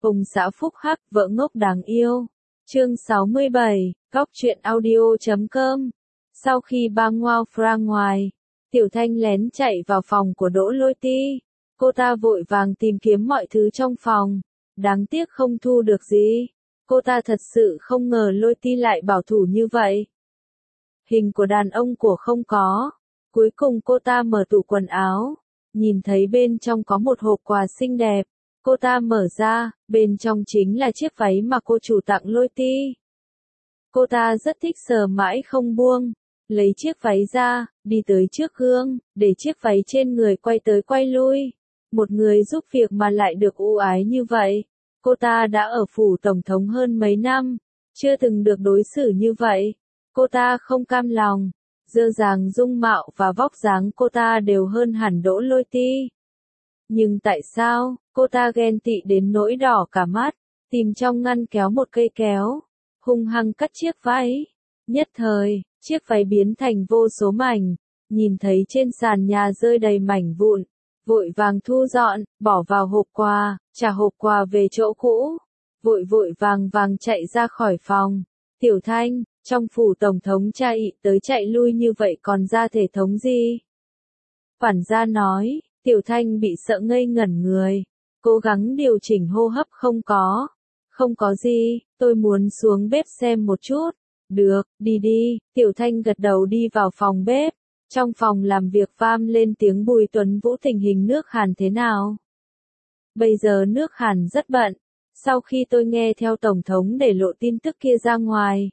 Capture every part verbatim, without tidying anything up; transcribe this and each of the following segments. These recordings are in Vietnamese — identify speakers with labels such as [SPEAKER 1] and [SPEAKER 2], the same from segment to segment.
[SPEAKER 1] Ông xã phúc hắc, vợ ngốc đáng yêu. Chương sáu mươi bảy, góc truyện audio chấm com. Sau khi ba ngoao ra ngoài, Tiểu Thanh lén chạy vào phòng của Đỗ Lôi Ti. Cô ta vội vàng tìm kiếm mọi thứ trong phòng. Đáng tiếc không thu được gì. Cô ta thật sự không ngờ Lôi Ti lại bảo thủ như vậy. Hình của đàn ông của không có. Cuối cùng cô ta mở tủ quần áo. Nhìn thấy bên trong có một hộp quà xinh đẹp. Cô ta mở ra, bên trong chính là chiếc váy mà cô chủ tặng Lôi Ti. Cô ta rất thích sờ mãi không buông. Lấy chiếc váy ra, đi tới trước gương, để chiếc váy trên người quay tới quay lui. Một người giúp việc mà lại được ưu ái như vậy. Cô ta đã ở phủ tổng thống hơn mấy năm, chưa từng được đối xử như vậy. Cô ta không cam lòng, dơ dàng dung mạo và vóc dáng cô ta đều hơn hẳn Đỗ Lôi Ti. Nhưng tại sao, cô ta ghen tị đến nỗi đỏ cả mắt, tìm trong ngăn kéo một cây kéo, hung hăng cắt chiếc váy. Nhất thời, chiếc váy biến thành vô số mảnh, nhìn thấy trên sàn nhà rơi đầy mảnh vụn, vội vàng thu dọn, bỏ vào hộp quà, trả hộp quà về chỗ cũ, vội vội vàng vàng chạy ra khỏi phòng. Tiểu Thanh, trong phủ tổng thống chạy tới chạy lui như vậy còn ra thể thống gì? Quản gia nói. Tiểu Thanh bị sợ ngây ngẩn người, cố gắng điều chỉnh hô hấp không có. Không có gì, tôi muốn xuống bếp xem một chút. Được, đi đi, Tiểu Thanh gật đầu đi vào phòng bếp. Trong phòng làm việc vang lên tiếng Bùi Tuấn Vũ tình hình nước Hàn thế nào? Bây giờ nước Hàn rất bận, sau khi tôi nghe theo Tổng thống để lộ tin tức kia ra ngoài.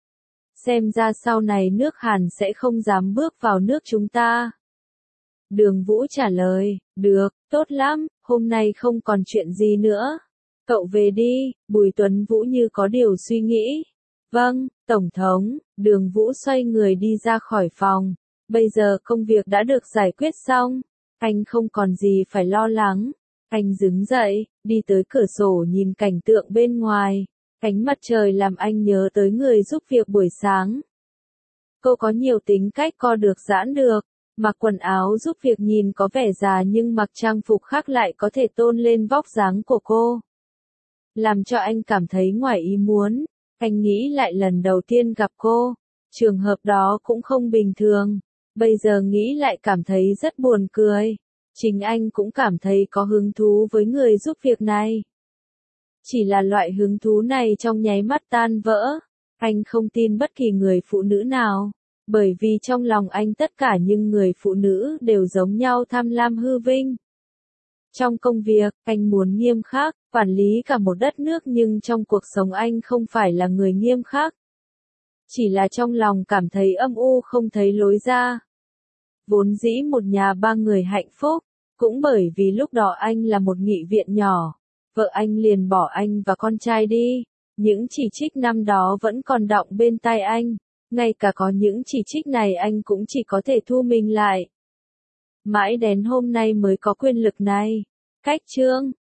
[SPEAKER 1] Xem ra sau này nước Hàn sẽ không dám bước vào nước chúng ta. Đường Vũ trả lời, được, tốt lắm, hôm nay không còn chuyện gì nữa. Cậu về đi, Bùi Tuấn Vũ như có điều suy nghĩ. Vâng, Tổng thống, Đường Vũ xoay người đi ra khỏi phòng. Bây giờ công việc đã được giải quyết xong, anh không còn gì phải lo lắng. Anh đứng dậy, đi tới cửa sổ nhìn cảnh tượng bên ngoài. Ánh mặt trời làm anh nhớ tới người giúp việc buổi sáng. Cô có nhiều tính cách co được giãn được. Mặc quần áo giúp việc nhìn có vẻ già nhưng mặc trang phục khác lại có thể tôn lên vóc dáng của cô. Làm cho anh cảm thấy ngoài ý muốn. Anh nghĩ lại lần đầu tiên gặp cô. Trường hợp đó cũng không bình thường. Bây giờ nghĩ lại cảm thấy rất buồn cười. Chính anh cũng cảm thấy có hứng thú với người giúp việc này. Chỉ là loại hứng thú này trong nháy mắt tan vỡ. Anh không tin bất kỳ người phụ nữ nào. Bởi vì trong lòng anh tất cả những người phụ nữ đều giống nhau tham lam hư vinh. Trong công việc, anh muốn nghiêm khắc, quản lý cả một đất nước nhưng trong cuộc sống anh không phải là người nghiêm khắc. Chỉ là trong lòng cảm thấy âm u không thấy lối ra. Vốn dĩ một nhà ba người hạnh phúc, cũng bởi vì lúc đó anh là một nghị viện nhỏ, vợ anh liền bỏ anh và con trai đi. Những chỉ trích năm đó vẫn còn đọng bên tai anh. Ngay cả có những chỉ trích này anh cũng chỉ có thể thu mình lại. Mãi đến hôm nay mới có quyền lực này. Cách chương,